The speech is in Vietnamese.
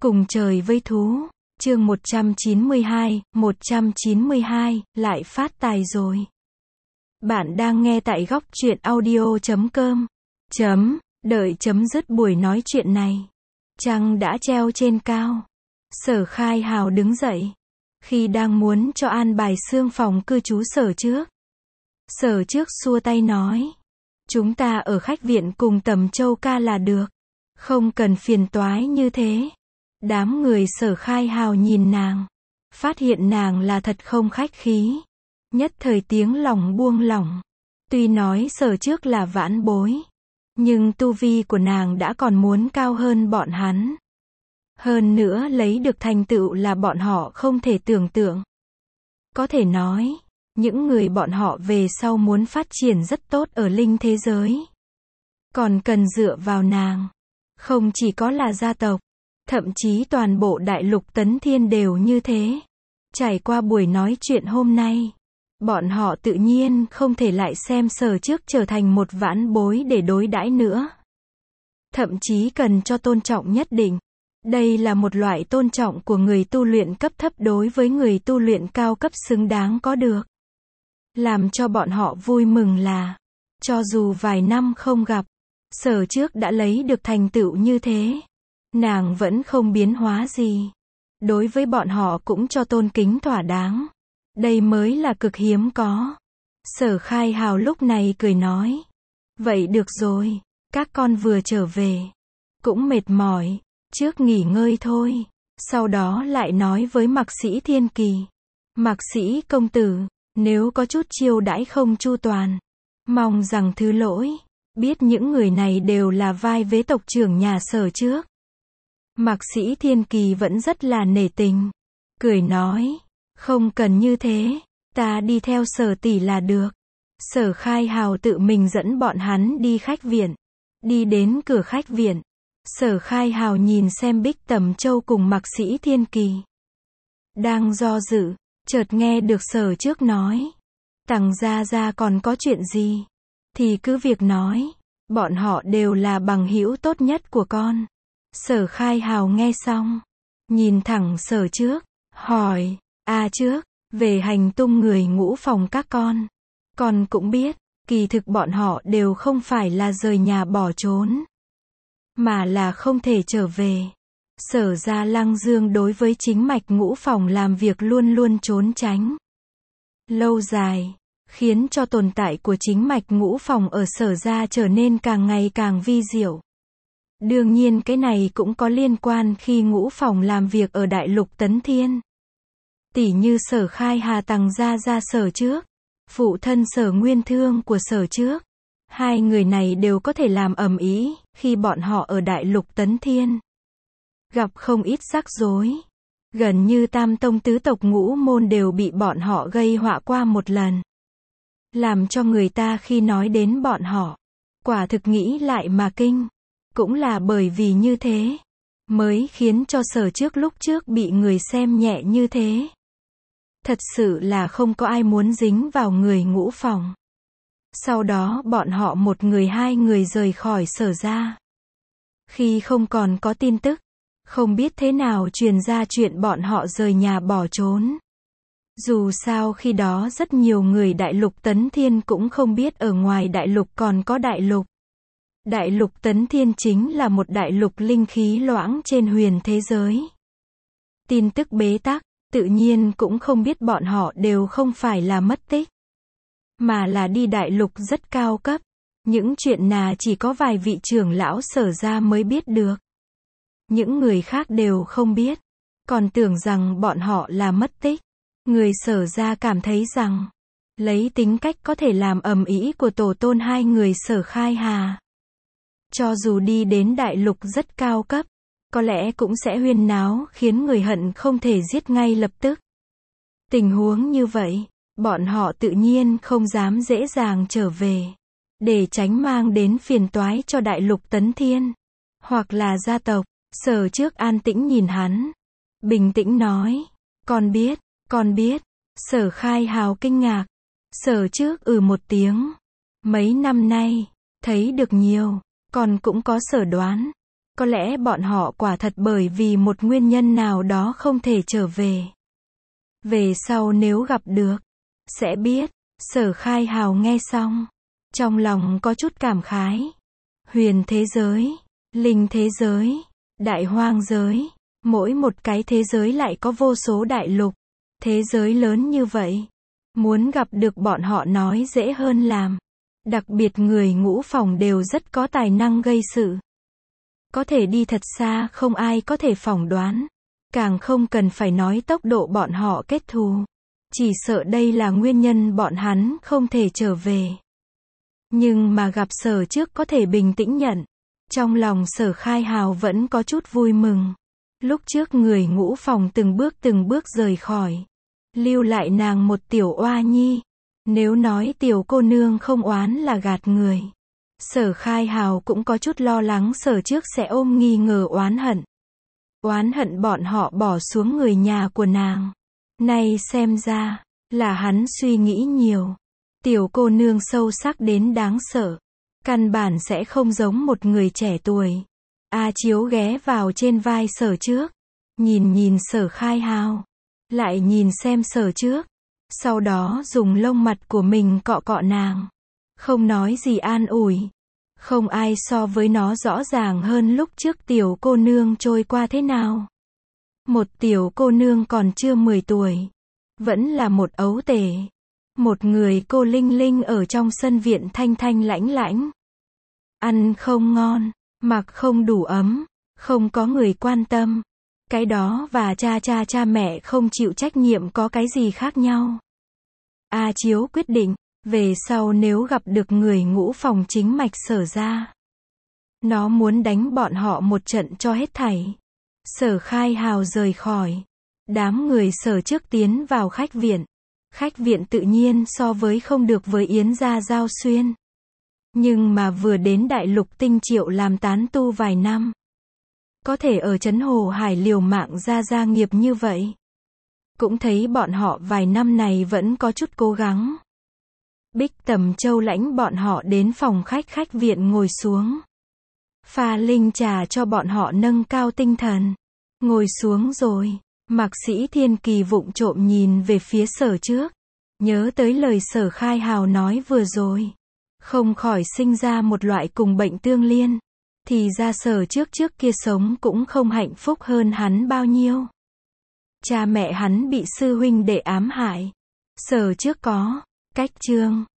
Cùng trời với thú, chương 192, lại phát tài rồi. Bạn đang nghe tại góc truyện audio.com. Đợi chấm dứt buổi nói chuyện này. Trăng đã treo trên cao. Sở Khai Hào đứng dậy. Khi đang muốn cho an bài xương phòng cư trú Sở Trước. Sở Trước xua tay nói. Chúng ta ở khách viện cùng Tầm Châu ca là được. Không cần phiền toái như thế. Đám người Sở Khai Hào nhìn nàng. Phát hiện nàng là thật không khách khí. Nhất thời tiếng lòng buông lỏng. Tuy nói Sở Trước là vãn bối. Nhưng tu vi của nàng đã còn muốn cao hơn bọn hắn. Hơn nữa lấy được thành tựu là bọn họ không thể tưởng tượng. Có thể nói, những người bọn họ về sau muốn phát triển rất tốt ở linh thế giới. Còn cần dựa vào nàng. Không chỉ có là gia tộc, thậm chí toàn bộ đại lục Tấn Thiên đều như thế. Trải qua buổi nói chuyện hôm nay, bọn họ tự nhiên không thể lại xem Sở Trước trở thành một vãn bối để đối đãi nữa. Thậm chí cần cho tôn trọng nhất định. Đây là một loại tôn trọng của người tu luyện cấp thấp đối với người tu luyện cao cấp xứng đáng có được. Làm cho bọn họ vui mừng là, cho dù vài năm không gặp, Sở Trước đã lấy được thành tựu như thế. Nàng vẫn không biến hóa gì. Đối với bọn họ cũng cho tôn kính thỏa đáng. Đây mới là cực hiếm có. Sở Khai Hào lúc này cười nói. Vậy được rồi, các con vừa trở về. Cũng mệt mỏi, trước nghỉ ngơi thôi. Sau đó lại nói với Mạc Sĩ Thiên Kỳ. Mạc Sĩ công tử, nếu có chút chiêu đãi không chu toàn, mong rằng thứ lỗi. Biết những người này đều là vai vế tộc trưởng nhà Sở Trước. Mạc Sĩ Thiên Kỳ vẫn rất là nể tình. Cười nói. Không cần như thế. Ta đi theo Sở tỷ là được. Sở Khai Hào tự mình dẫn bọn hắn đi khách viện. Đi đến cửa khách viện. Sở Khai Hào nhìn xem Bích Tầm Châu cùng Mạc Sĩ Thiên Kỳ. Đang do dự. Chợt nghe được Sở Trước nói. Tằng gia gia còn có chuyện gì? Thì cứ việc nói. Bọn họ đều là bằng hữu tốt nhất của con. Sở Khai Hào nghe xong. Nhìn thẳng Sở Trước. Hỏi. Trước. Về hành tung người ngũ phòng các con cũng biết. Kỳ thực bọn họ đều không phải là rời nhà bỏ trốn. Mà là không thể trở về. Sở gia Lăng Dương đối với chính mạch ngũ phòng làm việc luôn luôn trốn tránh. Lâu dài. Khiến cho tồn tại của chính mạch ngũ phòng ở Sở gia trở nên càng ngày càng vi diệu. Đương nhiên cái này cũng có liên quan khi ngũ phòng làm việc ở đại lục Tấn Thiên. Tỉ như Sở Khai Hà Tằng gia gia Sở Trước, phụ thân Sở Nguyên Thương của Sở Trước. Hai người này đều có thể làm ầm ĩ khi bọn họ ở đại lục Tấn Thiên. Gặp không ít rắc rối. Gần như tam tông tứ tộc ngũ môn đều bị bọn họ gây họa qua một lần. Làm cho người ta khi nói đến bọn họ, quả thực nghĩ lại mà kinh. Cũng là bởi vì như thế, mới khiến cho Sở Trước lúc trước bị người xem nhẹ như thế. Thật sự là không có ai muốn dính vào người ngũ phòng. Sau đó bọn họ một người hai người rời khỏi Sở gia. Khi không còn có tin tức, không biết thế nào truyền ra chuyện bọn họ rời nhà bỏ trốn. Dù sao khi đó rất nhiều người đại lục Tấn Thiên cũng không biết ở ngoài đại lục còn có đại lục. Đại lục Tấn Thiên chính là một đại lục linh khí loãng trên huyền thế giới. Tin tức bế tắc, tự nhiên cũng không biết bọn họ đều không phải là mất tích. Mà là đi đại lục rất cao cấp. Những chuyện nào chỉ có vài vị trưởng lão Sở gia mới biết được. Những người khác đều không biết. Còn tưởng rằng bọn họ là mất tích. Người Sở gia cảm thấy rằng, lấy tính cách có thể làm ầm ĩ của tổ tôn hai người Sở Khai Hà. Cho dù đi đến đại lục rất cao cấp, có lẽ cũng sẽ huyên náo khiến người hận không thể giết ngay lập tức. Tình huống như vậy, bọn họ tự nhiên không dám dễ dàng trở về. Để tránh mang đến phiền toái cho đại lục Tấn Thiên. Hoặc là gia tộc. Sở Trước an tĩnh nhìn hắn. Bình tĩnh nói. Con biết. Sở Khai Hào kinh ngạc. Sở Trước một tiếng. Mấy năm nay, thấy được nhiều. Con cũng có sở đoán. Có lẽ bọn họ quả thật bởi vì một nguyên nhân nào đó không thể trở về. Về sau nếu gặp được, sẽ biết. Sở Khai Hào nghe xong, trong lòng có chút cảm khái. Huyền thế giới, linh thế giới, đại hoang giới, mỗi một cái thế giới lại có vô số đại lục. Thế giới lớn như vậy, muốn gặp được bọn họ nói dễ hơn làm. Đặc biệt người ngũ phòng đều rất có tài năng gây sự. Có thể đi thật xa không ai có thể phỏng đoán. Càng không cần phải nói tốc độ bọn họ kết thù. Chỉ sợ đây là nguyên nhân bọn hắn không thể trở về. Nhưng mà gặp Sở trước có thể bình tĩnh nhận. Trong lòng Sở Khai Hào vẫn có chút vui mừng. Lúc trước người ngũ phòng từng bước rời khỏi. Lưu lại nàng một tiểu oa nhi. Nếu nói tiểu cô nương không oán là gạt người. Sở Khai Hào cũng có chút lo lắng Sở trước sẽ ôm nghi ngờ oán hận. Oán hận bọn họ bỏ xuống người nhà của nàng. Nay xem ra, là hắn suy nghĩ nhiều. Tiểu cô nương sâu sắc đến đáng sợ. Căn bản sẽ không giống một người trẻ tuổi. A Chiếu ghé vào trên vai Sở trước. Nhìn Sở Khai Hào. Lại nhìn xem Sở trước. Sau đó dùng lông mặt của mình cọ cọ nàng. Không nói gì an ủi. Không ai so với nó rõ ràng hơn lúc trước tiểu cô nương trôi qua thế nào. Một tiểu cô nương còn chưa 10 tuổi. Vẫn là một ấu tể. Một người cô linh linh ở trong sân viện thanh thanh lãnh lãnh. Ăn không ngon, mặc không đủ ấm, không có người quan tâm. Cái đó và cha mẹ không chịu trách nhiệm có cái gì khác nhau. A Chiếu quyết định, về sau nếu gặp được người ngũ phòng chính mạch Sở ra. Nó muốn đánh bọn họ một trận cho hết thảy. Sở Khai Hào rời khỏi. Đám người Sở trước tiến vào khách viện. Khách viện tự nhiên so với không được với Yến gia Giao Xuyên. Nhưng mà vừa đến đại lục Tinh Triệu làm tán tu vài năm. Có thể ở trấn Hồ Hải liều mạng ra gia nghiệp như vậy. Cũng thấy bọn họ vài năm này vẫn có chút cố gắng. Bích Tầm Châu lãnh bọn họ đến phòng khách viện ngồi xuống. Pha linh trà cho bọn họ nâng cao tinh thần. Ngồi xuống rồi, Mạc Sĩ Thiên Kỳ vụng trộm nhìn về phía Sở trước. Nhớ tới lời Sở Khai Hào nói vừa rồi. Không khỏi sinh ra một loại cùng bệnh tương liên. Thì ra Sở trước kia sống cũng không hạnh phúc hơn hắn bao nhiêu. Cha mẹ hắn bị sư huynh đệ ám hại. Sở trước có cách chương